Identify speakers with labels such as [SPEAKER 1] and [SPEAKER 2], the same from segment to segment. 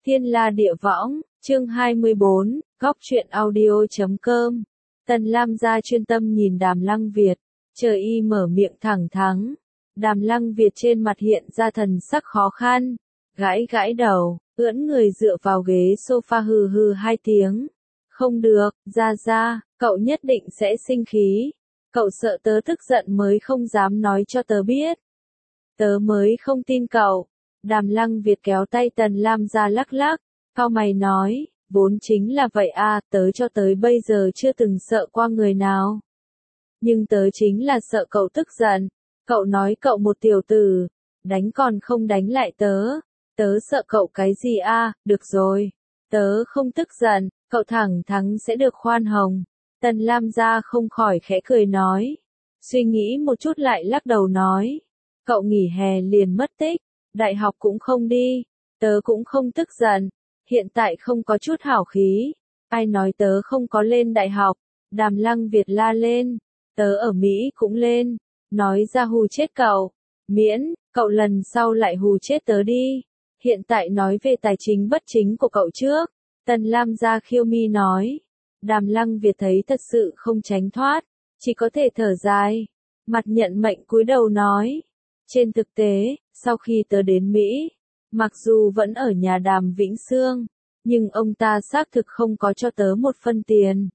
[SPEAKER 1] Thiên La Địa Võng, chương 24, góc truyện audio.com. Tần Lam gia chuyên tâm nhìn Đàm Lăng Việt, chờ y mở miệng thẳng thắn. Đàm Lăng Việt trên mặt hiện ra thần sắc khó khăn, gãi gãi đầu, ưỡn người dựa vào ghế sofa hừ hừ hai tiếng. Không được, gia, cậu nhất định sẽ sinh khí. Cậu sợ tớ tức giận mới không dám nói cho tớ biết. Tớ mới không tin cậu. Đàm Lăng Việt kéo tay Tần Lam gia lắc lắc, cau mày nói, vốn chính là vậy à, tớ cho tới bây giờ chưa từng sợ qua người nào. Nhưng tớ chính là sợ cậu tức giận, cậu nói cậu một tiểu tử, đánh còn không đánh lại tớ sợ cậu cái gì à, được rồi, tớ không tức giận, cậu thẳng thắn sẽ được khoan hồng. Tần Lam gia không khỏi khẽ cười nói, suy nghĩ một chút lại lắc đầu nói, cậu nghỉ hè liền mất tích. Đại học cũng không đi, tớ cũng không tức giận, hiện tại không có chút hảo khí, ai nói tớ không có lên đại học. Đàm Lăng Việt la lên, tớ ở Mỹ cũng lên, nói ra hù chết cậu, miễn, cậu lần sau lại hù chết tớ đi, hiện tại nói về tài chính bất chính của cậu trước. Tần Lam gia khiêu mi nói, Đàm Lăng Việt thấy thật sự không tránh thoát, chỉ có thể thở dài, mặt nhận mệnh cúi đầu nói. Trên thực tế, sau khi tớ đến Mỹ, mặc dù vẫn ở nhà Đàm Vĩnh Sương, nhưng ông ta xác thực không có cho tớ một phân tiền.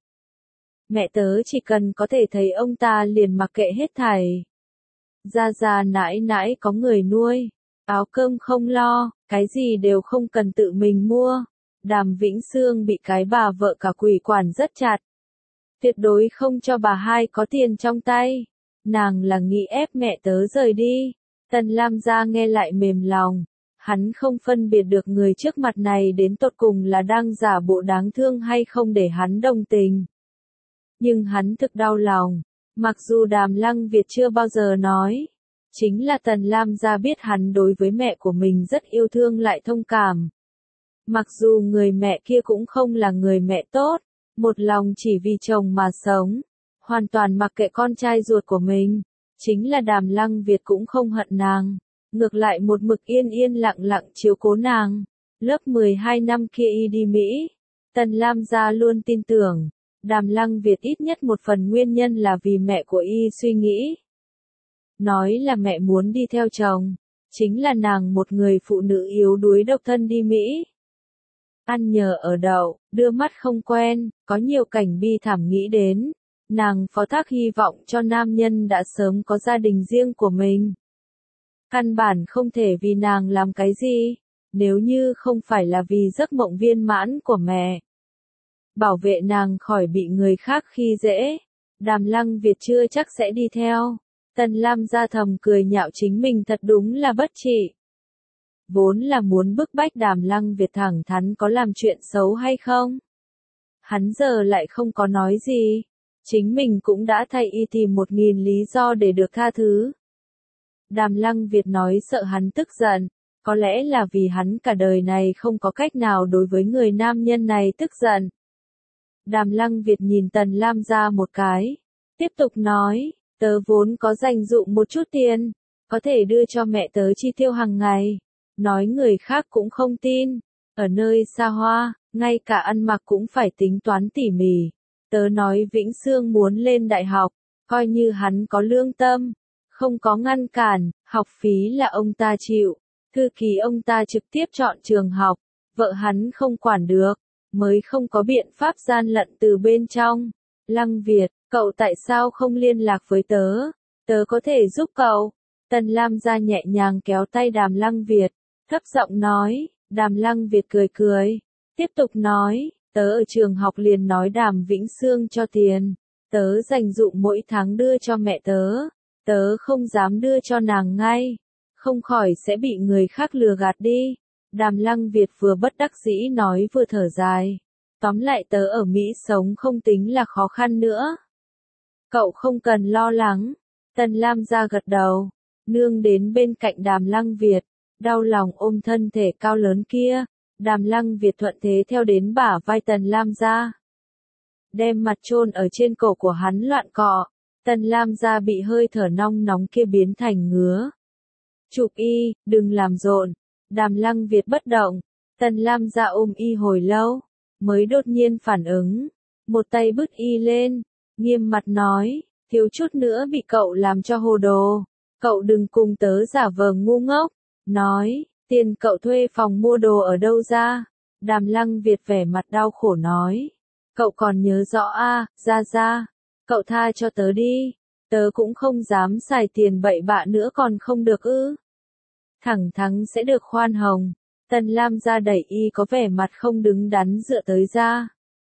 [SPEAKER 1] Mẹ tớ chỉ cần có thể thấy ông ta liền mặc kệ hết thảy. Gia nãi nãi có người nuôi, áo cơm không lo, cái gì đều không cần tự mình mua. Đàm Vĩnh Sương bị cái bà vợ cả quỷ quản rất chặt. Tuyệt đối không cho bà hai có tiền trong tay. Nàng là nghĩ ép mẹ tớ rời đi. Tần Lam gia nghe lại mềm lòng, hắn không phân biệt được người trước mặt này đến tột cùng là đang giả bộ đáng thương hay không để hắn đồng tình. Nhưng hắn thực đau lòng, mặc dù Đàm Lăng Việt chưa bao giờ nói, chính là Tần Lam gia biết hắn đối với mẹ của mình rất yêu thương lại thông cảm. Mặc dù người mẹ kia cũng không là người mẹ tốt, một lòng chỉ vì chồng mà sống, hoàn toàn mặc kệ con trai ruột của mình. Chính là Đàm Lăng Việt cũng không hận nàng, ngược lại một mực yên lặng chiếu cố nàng. Lớp 12 năm kia y đi Mỹ, Tần Lam gia luôn tin tưởng, Đàm Lăng Việt ít nhất một phần nguyên nhân là vì mẹ của y suy nghĩ. Nói là mẹ muốn đi theo chồng, chính là nàng một người phụ nữ yếu đuối độc thân đi Mỹ. Ăn nhờ ở đậu, đưa mắt không quen, có nhiều cảnh bi thảm nghĩ đến. Nàng phó thác hy vọng cho nam nhân đã sớm có gia đình riêng của mình. Căn bản không thể vì nàng làm cái gì, nếu như không phải là vì giấc mộng viên mãn của mẹ. Bảo vệ nàng khỏi bị người khác khi dễ, Đàm Lăng Việt chưa chắc sẽ đi theo. Tần Lam gia thầm cười nhạo chính mình thật đúng là bất trị. Vốn là muốn bức bách Đàm Lăng Việt thẳng thắn có làm chuyện xấu hay không. Hắn giờ lại không có nói gì. Chính mình cũng đã thay y tìm 1000 lý do để được tha thứ. Đàm Lăng Việt nói sợ hắn tức giận, có lẽ là vì hắn cả đời này không có cách nào đối với người nam nhân này tức giận. Đàm Lăng Việt nhìn Tần Lam gia một cái, tiếp tục nói, tớ vốn có dành dụm một chút tiền, có thể đưa cho mẹ tớ chi tiêu hàng ngày. Nói người khác cũng không tin, ở nơi xa hoa, ngay cả ăn mặc cũng phải tính toán tỉ mỉ. Tớ nói Vĩnh Sương muốn lên đại học, coi như hắn có lương tâm, không có ngăn cản, học phí là ông ta chịu, thư ký ông ta trực tiếp chọn trường học, vợ hắn không quản được, mới không có biện pháp gian lận từ bên trong. Lăng Việt, cậu tại sao không liên lạc với tớ có thể giúp cậu. Tần Lam gia nhẹ nhàng kéo tay Đàm Lăng Việt, thấp giọng nói. Đàm Lăng Việt cười, tiếp tục nói. Tớ ở trường học liền nói Đàm Vĩnh Sương cho tiền, tớ dành dụm mỗi tháng đưa cho mẹ tớ không dám đưa cho nàng ngay, không khỏi sẽ bị người khác lừa gạt đi. Đàm Lăng Việt vừa bất đắc dĩ nói vừa thở dài, tóm lại tớ ở Mỹ sống không tính là khó khăn nữa. Cậu không cần lo lắng. Tần Lam gia gật đầu, nương đến bên cạnh Đàm Lăng Việt, đau lòng ôm thân thể cao lớn kia. Đàm Lăng Việt thuận thế theo đến bả vai Tần Lam gia, đem mặt chôn ở trên cổ của hắn loạn cọ. Tần Lam gia bị hơi thở nóng kia biến thành ngứa. Chụp y, đừng làm rộn. Đàm Lăng Việt bất động, Tần Lam gia ôm y hồi lâu, mới đột nhiên phản ứng, một tay bứt y lên, nghiêm mặt nói, thiếu chút nữa bị cậu làm cho hồ đồ, cậu đừng cùng tớ giả vờ ngu ngốc, nói, tiền cậu thuê phòng mua đồ ở đâu ra, Đàm Lăng Việt vẻ mặt đau khổ nói, cậu còn nhớ rõ à, ra, cậu tha cho tớ đi, tớ cũng không dám xài tiền bậy bạ nữa còn không được ư. Thẳng thắn sẽ được khoan hồng. Tần Lam gia đẩy y có vẻ mặt không đứng đắn dựa tới ra.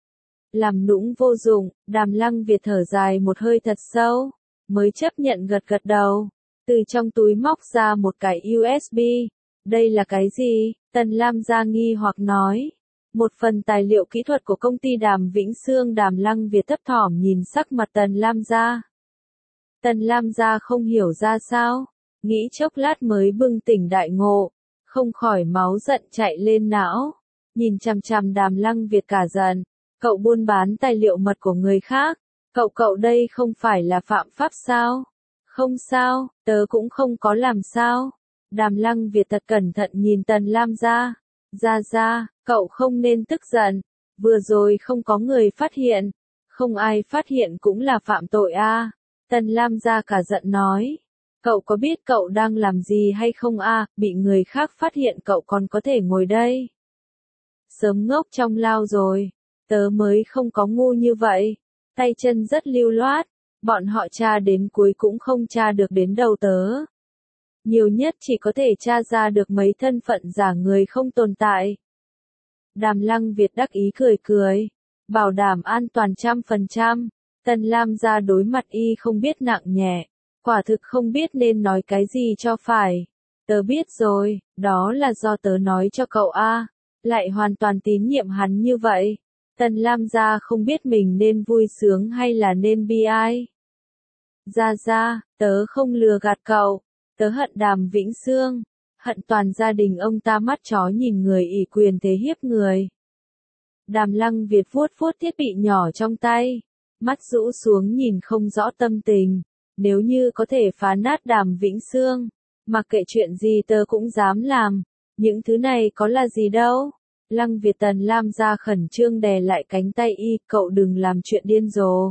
[SPEAKER 1] Làm nũng vô dụng, Đàm Lăng Việt thở dài một hơi thật sâu, mới chấp nhận gật gật đầu, từ trong túi móc ra một cái USB. Đây là cái gì? Tần Lam gia nghi hoặc nói. Một phần tài liệu kỹ thuật của công ty Đàm Vĩnh Sương. Đàm Lăng Việt thấp thỏm nhìn sắc mặt Tần Lam gia. Tần Lam gia không hiểu ra sao, nghĩ chốc lát mới bừng tỉnh đại ngộ, không khỏi máu giận chạy lên não, nhìn chằm chằm Đàm Lăng Việt cả giận, cậu buôn bán tài liệu mật của người khác, cậu đây không phải là phạm pháp sao? Không sao, tớ cũng không có làm sao. Đàm Lăng Việt thật cẩn thận nhìn Tần Lam gia. Ra, cậu không nên tức giận, vừa rồi không có người phát hiện, không ai phát hiện cũng là phạm tội a. Tần Lam gia cả giận nói, cậu có biết cậu đang làm gì hay không a? Bị người khác phát hiện cậu còn có thể ngồi đây. Sớm ngốc trong lao rồi, tớ mới không có ngu như vậy, tay chân rất lưu loát, bọn họ tra đến cuối cũng không tra được đến đầu tớ. Nhiều nhất chỉ có thể tra ra được mấy thân phận giả người không tồn tại. Đàm Lăng Việt đắc ý cười, bảo đảm an toàn 100%. Tần Lam gia đối mặt y không biết nặng nhẹ, quả thực không biết nên nói cái gì cho phải. Tớ biết rồi, đó là do tớ nói cho cậu a, lại hoàn toàn tín nhiệm hắn như vậy. Tần Lam gia không biết mình nên vui sướng hay là nên bi ai. Ra, tớ không lừa gạt cậu, tớ hận Đàm Vĩnh Sương, hận toàn gia đình ông ta mắt chó nhìn người ỷ quyền thế hiếp người. Đàm Lăng Việt vuốt thiết bị nhỏ trong tay, mắt rũ xuống nhìn không rõ tâm tình, nếu như có thể phá nát Đàm Vĩnh Sương, mặc kệ chuyện gì tớ cũng dám làm, những thứ này có là gì đâu. Lăng Việt. Tần Lam gia khẩn trương đè lại cánh tay y, cậu đừng làm chuyện điên rồ.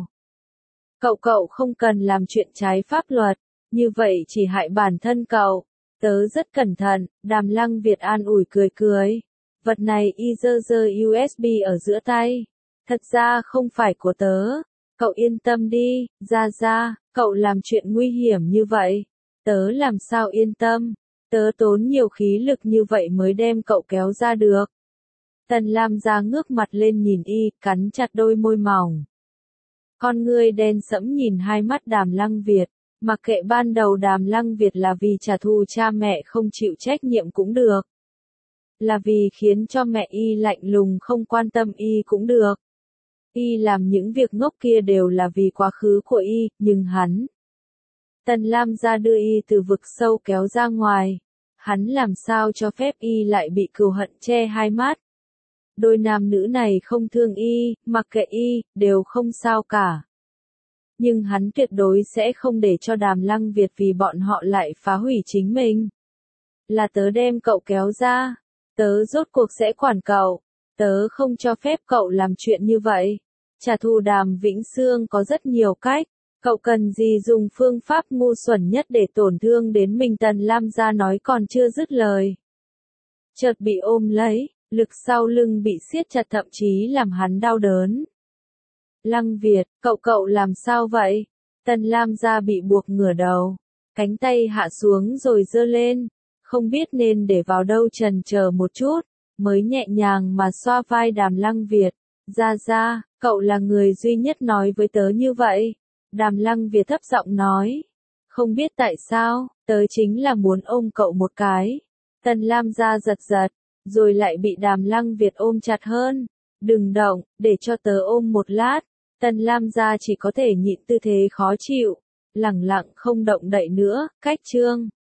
[SPEAKER 1] Cậu không cần làm chuyện trái pháp luật, như vậy chỉ hại bản thân cậu. Tớ rất cẩn thận, Đàm Lăng Việt an ủi cười. Vật này y giơ USB ở giữa tay. Thật ra không phải của tớ. Cậu yên tâm đi, ra, cậu làm chuyện nguy hiểm như vậy. Tớ làm sao yên tâm, tớ tốn nhiều khí lực như vậy mới đem cậu kéo ra được. Tần Lam gia ngước mặt lên nhìn y, cắn chặt đôi môi mỏng. Con ngươi đen sẫm nhìn hai mắt Đàm Lăng Việt, mặc kệ ban đầu Đàm Lăng Việt là vì trả thù cha mẹ không chịu trách nhiệm cũng được. Là vì khiến cho mẹ y lạnh lùng không quan tâm y cũng được. Y làm những việc ngốc kia đều là vì quá khứ của y, nhưng hắn. Tần Lam gia đưa y từ vực sâu kéo ra ngoài. Hắn làm sao cho phép y lại bị cừu hận che hai mắt. Đôi nam nữ này không thương y, mặc kệ y, đều không sao cả. Nhưng hắn tuyệt đối sẽ không để cho Đàm Lăng Việt vì bọn họ lại phá hủy chính mình. Là tớ đem cậu kéo ra. Tớ rốt cuộc sẽ quản cậu. Tớ không cho phép cậu làm chuyện như vậy. Trả thù Đàm Vĩnh Sương có rất nhiều cách. Cậu cần gì dùng phương pháp ngu xuẩn nhất để tổn thương đến mình? Tần Lam gia nói còn chưa dứt lời. Chợt bị ôm lấy, lực sau lưng bị siết chặt thậm chí làm hắn đau đớn. Lăng Việt, cậu làm sao vậy? Tần Lam gia bị buộc ngửa đầu. Cánh tay hạ xuống rồi giơ lên. Không biết nên để vào đâu, chần chờ một chút, mới nhẹ nhàng mà xoa vai Đàm Lăng Việt. Ra, cậu là người duy nhất nói với tớ như vậy. Đàm Lăng Việt thấp giọng nói. Không biết tại sao, tớ chính là muốn ôm cậu một cái. Tần Lam gia giật, rồi lại bị Đàm Lăng Việt ôm chặt hơn. Đừng động, để cho tớ ôm một lát. Tần Lam gia chỉ có thể nhịn tư thế khó chịu, lẳng lặng không động đậy nữa. Cách chương